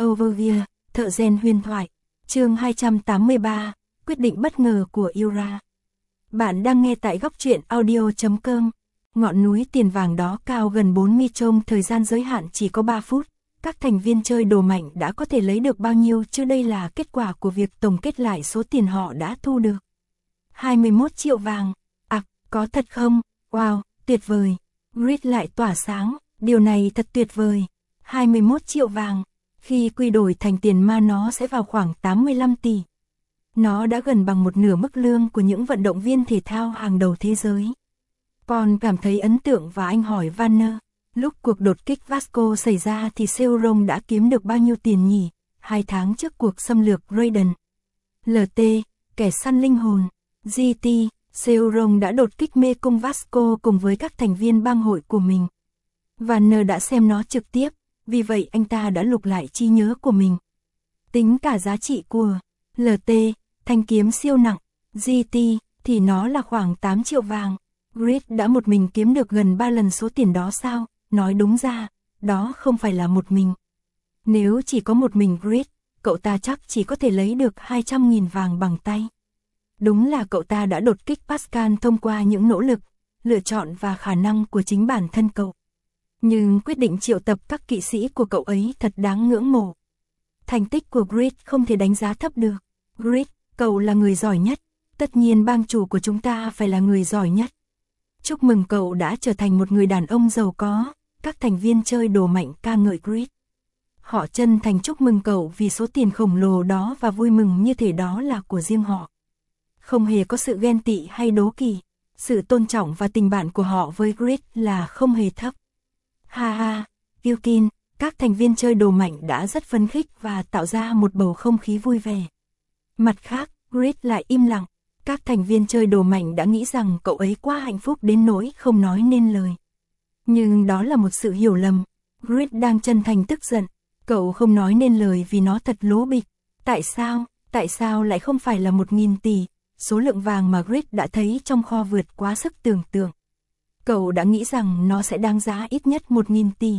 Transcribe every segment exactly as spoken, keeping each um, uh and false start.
Overview, thợ rèn huyền thoại, chương hai trăm tám mươi ba, quyết định bất ngờ của Yura. Bạn đang nghe tại góc truyện audio chấm com. Ngọn núi tiền vàng đó cao gần bốn mi trong thời gian giới hạn chỉ có ba phút. Các thành viên chơi đồ mạnh đã có thể lấy được bao nhiêu chứ đây là kết quả của việc tổng kết lại số tiền họ đã thu được. hai mươi mốt triệu vàng. À, có thật không? Wow, tuyệt vời. Grid lại tỏa sáng, điều này thật tuyệt vời. hai mươi mốt triệu vàng. Khi quy đổi thành tiền ma nó sẽ vào khoảng tám mươi lăm tỷ. Nó đã gần bằng một nửa mức lương của những vận động viên thể thao hàng đầu thế giới. Paul cảm thấy ấn tượng và anh hỏi Vanner, lúc cuộc đột kích Vasco xảy ra thì Seuron đã kiếm được bao nhiêu tiền nhỉ? Hai tháng trước cuộc xâm lược Raiden. lờ tê, kẻ săn linh hồn. giê tê, Seuron đã đột kích mê cung Vasco cùng với các thành viên bang hội của mình. Vanner đã xem nó trực tiếp, vì vậy anh ta đã lục lại trí nhớ của mình. Tính cả giá trị của lờ tê, thanh kiếm siêu nặng, giê tê, thì nó là khoảng tám triệu vàng. Grid đã một mình kiếm được gần ba lần số tiền đó sao? Nói đúng ra, đó không phải là một mình. Nếu chỉ có một mình Grid, cậu ta chắc chỉ có thể lấy được hai trăm nghìn vàng bằng tay. Đúng là cậu ta đã đột kích Pascal thông qua những nỗ lực, lựa chọn và khả năng của chính bản thân cậu. Nhưng quyết định triệu tập các kỵ sĩ của cậu ấy thật đáng ngưỡng mộ. Thành tích của Grid không thể đánh giá thấp được. Grid, cậu là người giỏi nhất. Tất nhiên bang chủ của chúng ta phải là người giỏi nhất. Chúc mừng cậu đã trở thành một người đàn ông giàu có. Các thành viên chơi đồ mạnh ca ngợi Grid. Họ chân thành chúc mừng cậu vì số tiền khổng lồ đó và vui mừng như thể đó là của riêng họ. Không hề có sự ghen tị hay đố kỵ. Sự tôn trọng và tình bạn của họ với Grid là không hề thấp. Ha ha, Yukin, các thành viên chơi đồ mạnh đã rất phấn khích và tạo ra một bầu không khí vui vẻ. Mặt khác, Grid lại im lặng. Các thành viên chơi đồ mạnh đã nghĩ rằng cậu ấy quá hạnh phúc đến nỗi không nói nên lời. Nhưng đó là một sự hiểu lầm. Grid đang chân thành tức giận. Cậu không nói nên lời vì nó thật lố bịch. Tại sao, tại sao lại không phải là một nghìn tỷ? Số lượng vàng mà Grid đã thấy trong kho vượt quá sức tưởng tượng. Cậu đã nghĩ rằng nó sẽ đáng giá ít nhất một nghìn tỷ.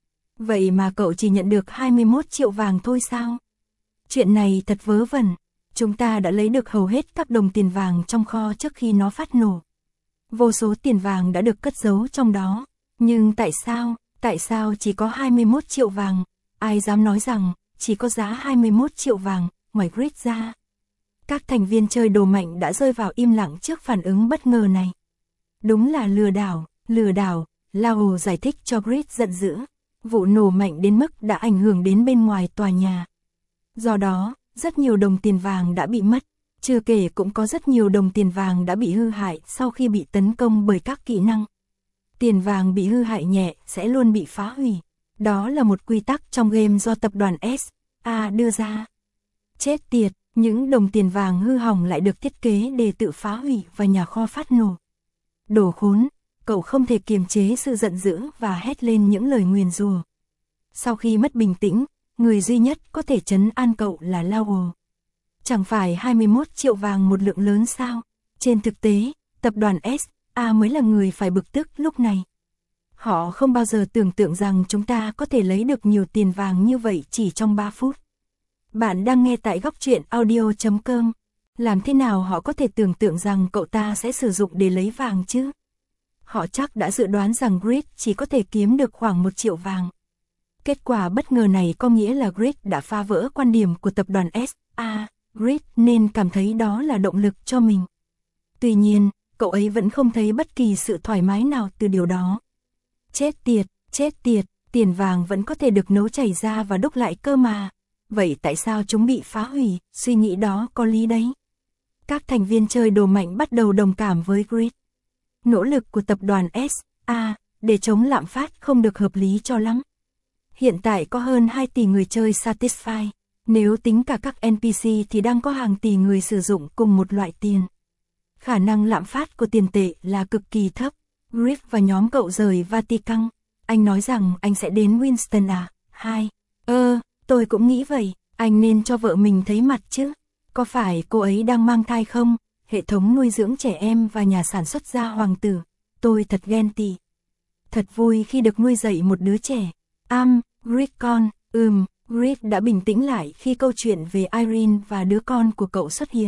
Vậy mà cậu chỉ nhận được hai mươi mốt triệu vàng thôi sao? Chuyện này thật vớ vẩn. Chúng ta đã lấy được hầu hết các đồng tiền vàng trong kho trước khi nó phát nổ. Vô số tiền vàng đã được cất giấu trong đó. Nhưng tại sao, tại sao chỉ có hai mươi mốt triệu vàng? Ai dám nói rằng chỉ có giá hai mươi mốt triệu vàng, ngoài Grid ra? Các thành viên chơi đồ mạnh đã rơi vào im lặng trước phản ứng bất ngờ này. Đúng là lừa đảo, lừa đảo, Lao giải thích cho Grid giận dữ. Vụ nổ mạnh đến mức đã ảnh hưởng đến bên ngoài tòa nhà. Do đó, rất nhiều đồng tiền vàng đã bị mất, chưa kể cũng có rất nhiều đồng tiền vàng đã bị hư hại sau khi bị tấn công bởi các kỹ năng. Tiền vàng bị hư hại nhẹ sẽ luôn bị phá hủy. Đó là một quy tắc trong game do tập đoàn ét a đưa ra. Chết tiệt, những đồng tiền vàng hư hỏng lại được thiết kế để tự phá hủy và nhà kho phát nổ. Đồ khốn, cậu không thể kiềm chế sự giận dữ và hét lên những lời nguyền rủa. Sau khi mất bình tĩnh, người duy nhất có thể trấn an cậu là Lao. Chẳng phải hai mươi mốt triệu vàng một lượng lớn sao? Trên thực tế, tập đoàn ét a mới là người phải bực tức lúc này. Họ không bao giờ tưởng tượng rằng chúng ta có thể lấy được nhiều tiền vàng như vậy chỉ trong ba phút. Bạn đang nghe tại góc truyện audio chấm com. Làm thế nào họ có thể tưởng tượng rằng cậu ta sẽ sử dụng để lấy vàng chứ? Họ chắc đã dự đoán rằng Grid chỉ có thể kiếm được khoảng một triệu vàng. Kết quả bất ngờ này có nghĩa là Grid đã phá vỡ quan điểm của tập đoàn ét a. Grid nên cảm thấy đó là động lực cho mình. Tuy nhiên, cậu ấy vẫn không thấy bất kỳ sự thoải mái nào từ điều đó. Chết tiệt, chết tiệt, tiền vàng vẫn có thể được nấu chảy ra và đúc lại cơ mà. Vậy tại sao chúng bị phá hủy? Suy nghĩ đó có lý đấy. Các thành viên chơi đồ mạnh bắt đầu đồng cảm với Grid. Nỗ lực của tập đoàn ét a để chống lạm phát không được hợp lý cho lắm. Hiện tại có hơn hai tỷ người chơi Satisfy. Nếu tính cả các en pê xê thì đang có hàng tỷ người sử dụng cùng một loại tiền. Khả năng lạm phát của tiền tệ là cực kỳ thấp. Grid và nhóm cậu rời Vatican. Anh nói rằng anh sẽ đến Winston à? Hai. Ơ, tôi cũng nghĩ vậy. Anh nên cho vợ mình thấy mặt chứ. Có phải cô ấy đang mang thai không? Hệ thống nuôi dưỡng trẻ em và nhà sản xuất ra hoàng tử. Tôi thật ghen tị. Thật vui khi được nuôi dạy một đứa trẻ. Am, Grid con, ừm, Grit đã bình tĩnh lại khi câu chuyện về Irene và đứa con của cậu xuất hiện.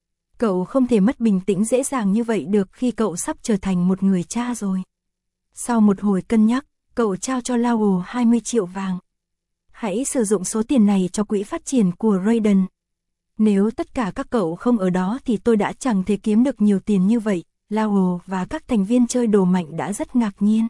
Cậu không thể mất bình tĩnh dễ dàng như vậy được khi cậu sắp trở thành một người cha rồi. Sau một hồi cân nhắc, cậu trao cho Lowell hai mươi triệu vàng. Hãy sử dụng số tiền này cho quỹ phát triển của Raiden. Nếu tất cả các cậu không ở đó thì tôi đã chẳng thể kiếm được nhiều tiền như vậy. Lowell và các thành viên chơi đồ mạnh đã rất ngạc nhiên.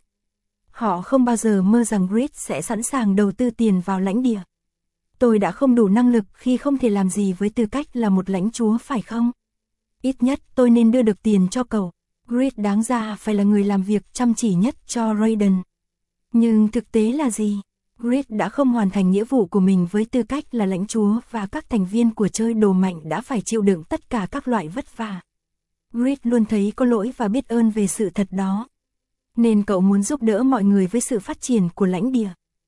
Họ không bao giờ mơ rằng Grit sẽ sẵn sàng đầu tư tiền vào lãnh địa. Tôi đã không đủ năng lực khi không thể làm gì với tư cách là một lãnh chúa phải không? Ít nhất tôi nên đưa được tiền cho cậu. Grit đáng ra phải là người làm việc chăm chỉ nhất cho Raiden. Nhưng thực tế là gì? Grit đã không hoàn thành nghĩa vụ của mình với tư cách là lãnh chúa và các thành viên của chơi đồ mạnh đã phải chịu đựng tất cả các loại vất vả. Grit luôn thấy có lỗi và biết ơn về sự thật đó. Nên cậu muốn giúp đỡ mọi người với sự phát triển của lãnh địa.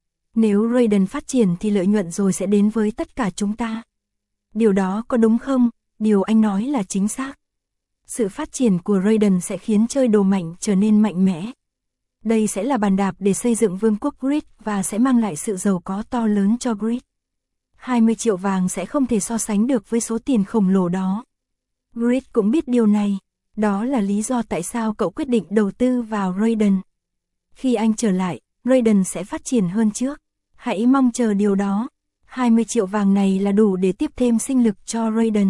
Nếu Raiden phát triển thì lợi nhuận rồi sẽ đến với tất cả chúng ta. Điều đó có đúng không? Điều anh nói là chính xác. Sự phát triển của Raiden sẽ khiến chơi đồ mạnh trở nên mạnh mẽ. Đây sẽ là bàn đạp để xây dựng vương quốc Grit và sẽ mang lại sự giàu có to lớn cho Grit. hai mươi triệu vàng sẽ không thể so sánh được với số tiền khổng lồ đó. Grit cũng biết điều này. Đó là lý do tại sao cậu quyết định đầu tư vào Raiden. Khi anh trở lại, Raiden sẽ phát triển hơn trước. Hãy mong chờ điều đó. hai mươi triệu vàng này là đủ để tiếp thêm sinh lực cho Raiden.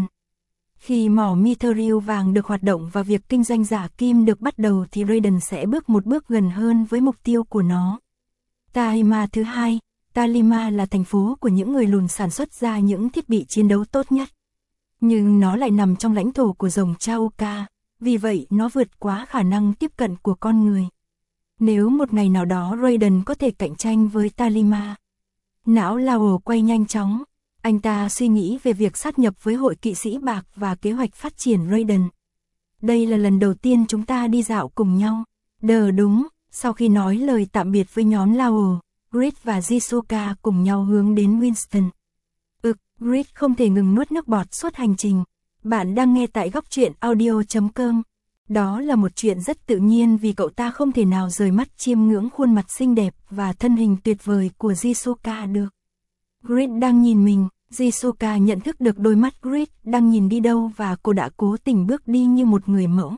Khi mỏ Mithril vàng được hoạt động và việc kinh doanh giả kim được bắt đầu thì Raiden sẽ bước một bước gần hơn với mục tiêu của nó. Talima thứ hai, Talima là thành phố của những người lùn sản xuất ra những thiết bị chiến đấu tốt nhất. Nhưng nó lại nằm trong lãnh thổ của rồng Chauka, vì vậy nó vượt quá khả năng tiếp cận của con người. Nếu một ngày nào đó Raiden có thể cạnh tranh với Talima. Não Lowell quay nhanh chóng. Anh ta suy nghĩ về việc sát nhập với hội kỵ sĩ bạc và kế hoạch phát triển Raiden. Đây là lần đầu tiên chúng ta đi dạo cùng nhau. Đờ đúng, sau khi nói lời tạm biệt với nhóm Lowell, Grit và Jisuka cùng nhau hướng đến Winston. Ực, Grit không thể ngừng nuốt nước bọt suốt hành trình. Bạn đang nghe tại góc truyện audio chấm com. Đó là một chuyện rất tự nhiên vì cậu ta không thể nào rời mắt chiêm ngưỡng khuôn mặt xinh đẹp và thân hình tuyệt vời của Jisuka được. Grit đang nhìn mình, Jisuka nhận thức được đôi mắt Grit đang nhìn đi đâu và cô đã cố tình bước đi như một người mẫu.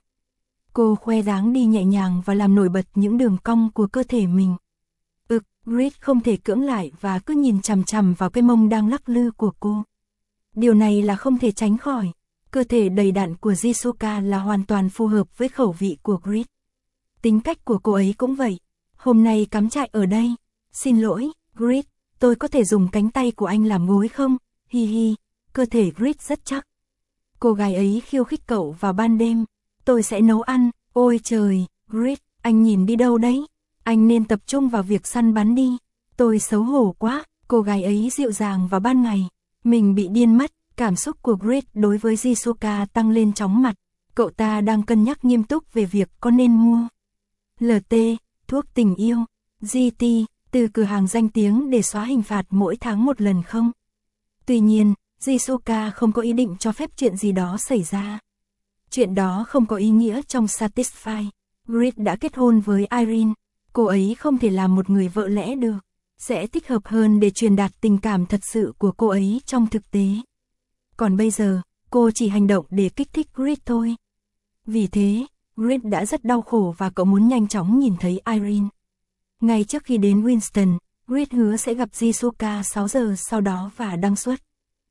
Cô khoe dáng đi nhẹ nhàng và làm nổi bật những đường cong của cơ thể mình. Ực, Grit không thể cưỡng lại và cứ nhìn chằm chằm vào cái mông đang lắc lư của cô. Điều này là không thể tránh khỏi. Cơ thể đầy đặn của Jisuka là hoàn toàn phù hợp với khẩu vị của Grit. Tính cách của cô ấy cũng vậy. Hôm nay cắm trại ở đây. Xin lỗi, Grit, tôi có thể dùng cánh tay của anh làm gối không? Hi hi, cơ thể Grit rất chắc. Cô gái ấy khiêu khích cậu vào ban đêm. Tôi sẽ nấu ăn. Ôi trời, Grit, anh nhìn đi đâu đấy? Anh nên tập trung vào việc săn bắn đi. Tôi xấu hổ quá. Cô gái ấy dịu dàng vào ban ngày. Mình bị điên mất. Cảm xúc của Grit đối với Jisuka tăng lên chóng mặt. Cậu ta đang cân nhắc nghiêm túc về việc có nên mua lờ tê, thuốc tình yêu, giê tê, từ cửa hàng danh tiếng để xóa hình phạt mỗi tháng một lần không? Tuy nhiên, Jisuka không có ý định cho phép chuyện gì đó xảy ra. Chuyện đó không có ý nghĩa trong Satisfy. Grit đã kết hôn với Irene. Cô ấy không thể làm một người vợ lẽ được. Sẽ thích hợp hơn để truyền đạt tình cảm thật sự của cô ấy trong thực tế. Còn bây giờ, cô chỉ hành động để kích thích Grit thôi. Vì thế, Grit đã rất đau khổ và cậu muốn nhanh chóng nhìn thấy Irene. Ngay trước khi đến Winston, Grit hứa sẽ gặp Jisuka sáu giờ sau đó và đăng xuất.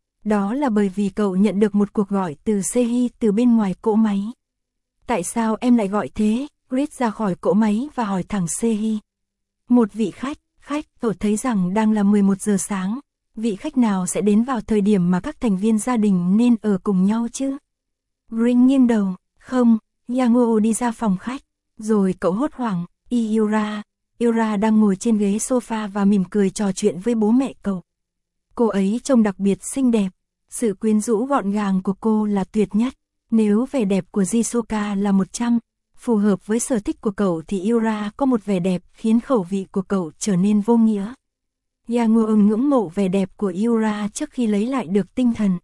Đó là bởi vì cậu nhận được một cuộc gọi từ Sehi từ bên ngoài cỗ máy. Tại sao em lại gọi thế? Grit ra khỏi cỗ máy và hỏi thẳng Sehi. Một vị khách, khách, cậu thấy rằng đang là mười một giờ sáng. Vị khách nào sẽ đến vào thời điểm mà các thành viên gia đình nên ở cùng nhau chứ? Grit nghiêng đầu, không, Yangoo đi ra phòng khách. Rồi cậu hốt hoảng, Yura. Yura đang ngồi trên ghế sofa và mỉm cười trò chuyện với bố mẹ cậu. Cô ấy trông đặc biệt xinh đẹp. Sự quyến rũ gọn gàng của cô là tuyệt nhất. Nếu vẻ đẹp của Jisuka là một trăm, phù hợp với sở thích của cậu thì Yura có một vẻ đẹp khiến khẩu vị của cậu trở nên vô nghĩa. Yangoo ngưỡng mộ vẻ đẹp của Yura trước khi lấy lại được tinh thần.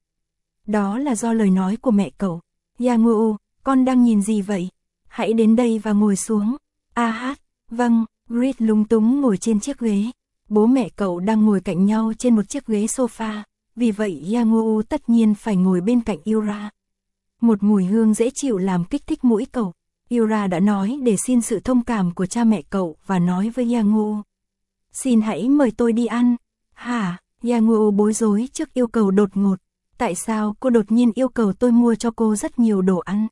Đó là do lời nói của mẹ cậu. Yangoo, con đang nhìn gì vậy? Hãy đến đây và ngồi xuống. A hát, vâng, Grit lúng túng ngồi trên chiếc ghế. Bố mẹ cậu đang ngồi cạnh nhau trên một chiếc ghế sofa, vì vậy Yangwoo tất nhiên phải ngồi bên cạnh Yura. Một mùi hương dễ chịu làm kích thích mũi cậu. Yura đã nói để xin sự thông cảm của cha mẹ cậu và nói với Yangwoo. Xin hãy mời tôi đi ăn. Hả? Yangwoo bối rối trước yêu cầu đột ngột. Tại sao cô đột nhiên yêu cầu tôi mua cho cô rất nhiều đồ ăn?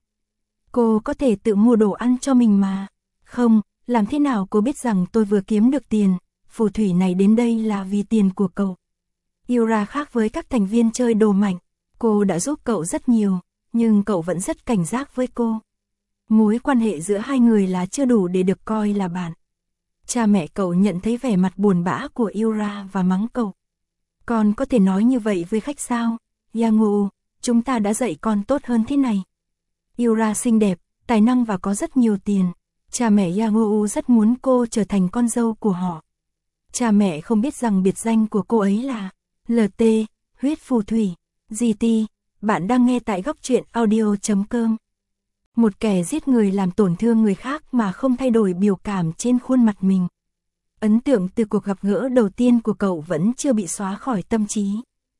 Cô có thể tự mua đồ ăn cho mình mà. Không, làm thế nào cô biết rằng tôi vừa kiếm được tiền? Phù thủy này đến đây là vì tiền của cậu. Yura khác với các thành viên chơi đồ mạnh. Cô đã giúp cậu rất nhiều, nhưng cậu vẫn rất cảnh giác với cô. Mối quan hệ giữa hai người là chưa đủ để được coi là bạn. Cha mẹ cậu nhận thấy vẻ mặt buồn bã của Yura và mắng cậu. Con có thể nói như vậy với khách sao? Yangwoo, chúng ta đã dạy con tốt hơn thế này. Yura xinh đẹp, tài năng và có rất nhiều tiền. Cha mẹ Yangwoo rất muốn cô trở thành con dâu của họ. Cha mẹ không biết rằng biệt danh của cô ấy là lờ tê, huyết phù thủy. giê tê, bạn đang nghe tại góc truyện audio chấm com. Một kẻ giết người làm tổn thương người khác mà không thay đổi biểu cảm trên khuôn mặt mình. Ấn tượng từ cuộc gặp gỡ đầu tiên của cậu vẫn chưa bị xóa khỏi tâm trí.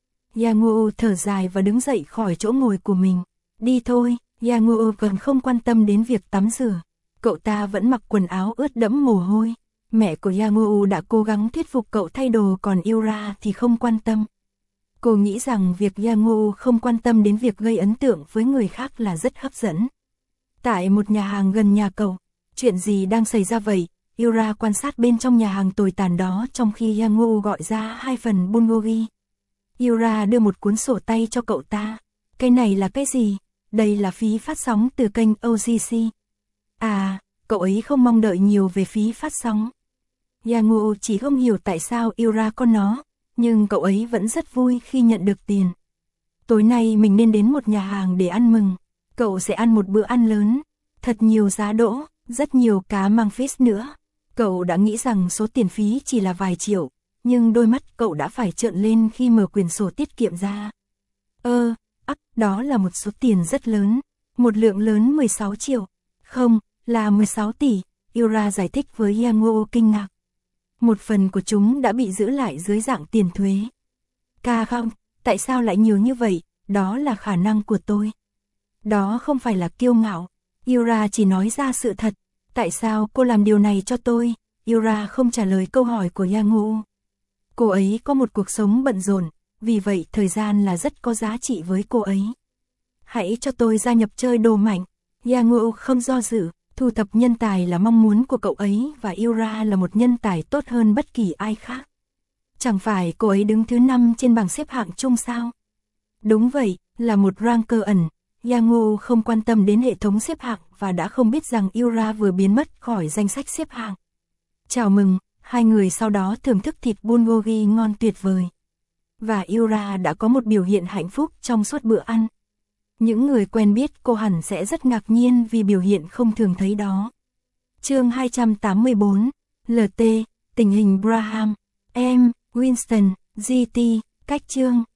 Yangwoo thở dài và đứng dậy khỏi chỗ ngồi của mình. Đi thôi, Yangwoo còn không quan tâm đến việc tắm rửa. Cậu ta vẫn mặc quần áo ướt đẫm mồ hôi. Mẹ của Yangwoo đã cố gắng thuyết phục cậu thay đồ, còn Yura thì không quan tâm. Cô nghĩ rằng việc Yangwoo không quan tâm đến việc gây ấn tượng với người khác là rất hấp dẫn. Tại một nhà hàng gần nhà cậu, chuyện gì đang xảy ra vậy? Yura quan sát bên trong nhà hàng tồi tàn đó trong khi Yangwoo gọi ra hai phần bulgogi. Yura đưa một cuốn sổ tay cho cậu ta. Cái này là cái gì? Đây là phí phát sóng từ kênh o giê xê. À, cậu ấy không mong đợi nhiều về phí phát sóng. Yangwoo chỉ không hiểu tại sao Yura có nó, nhưng cậu ấy vẫn rất vui khi nhận được tiền. Tối nay mình nên đến một nhà hàng để ăn mừng. Cậu sẽ ăn một bữa ăn lớn, thật nhiều giá đỗ, rất nhiều cá mang fish nữa. Cậu đã nghĩ rằng số tiền phí chỉ là vài triệu, nhưng đôi mắt cậu đã phải trợn lên khi mở quyển sổ tiết kiệm ra. Ơ, ắc, đó là một số tiền rất lớn, một lượng lớn mười sáu triệu. Không, là mười sáu tỷ, Yura giải thích với Yangwoo kinh ngạc. Một phần của chúng đã bị giữ lại dưới dạng tiền thuế. Ca không, tại sao lại nhiều như vậy? Đó là khả năng của tôi. Đó không phải là kiêu ngạo. Yura chỉ nói ra sự thật. Tại sao cô làm điều này cho tôi? Yura không trả lời câu hỏi của Yangwoo. Cô ấy có một cuộc sống bận rộn, vì vậy thời gian là rất có giá trị với cô ấy. Hãy cho tôi gia nhập chơi đồ mạnh. Yangwoo không do dự, thu thập nhân tài là mong muốn của cậu ấy và Yura là một nhân tài tốt hơn bất kỳ ai khác. Chẳng phải cô ấy đứng thứ năm trên bảng xếp hạng chung sao? Đúng vậy, là một ranker ẩn. Yangwoo không quan tâm đến hệ thống xếp hạng và đã không biết rằng Yura vừa biến mất khỏi danh sách xếp hạng. Chào mừng, hai người sau đó thưởng thức thịt bulgogi ngon tuyệt vời. Và Yura đã có một biểu hiện hạnh phúc trong suốt bữa ăn. Những người quen biết cô hẳn sẽ rất ngạc nhiên vì biểu hiện không thường thấy đó. Chương hai trăm tám mươi bốn, lờ tê, tình hình Braham, em, Winston, giê tê, cách chương.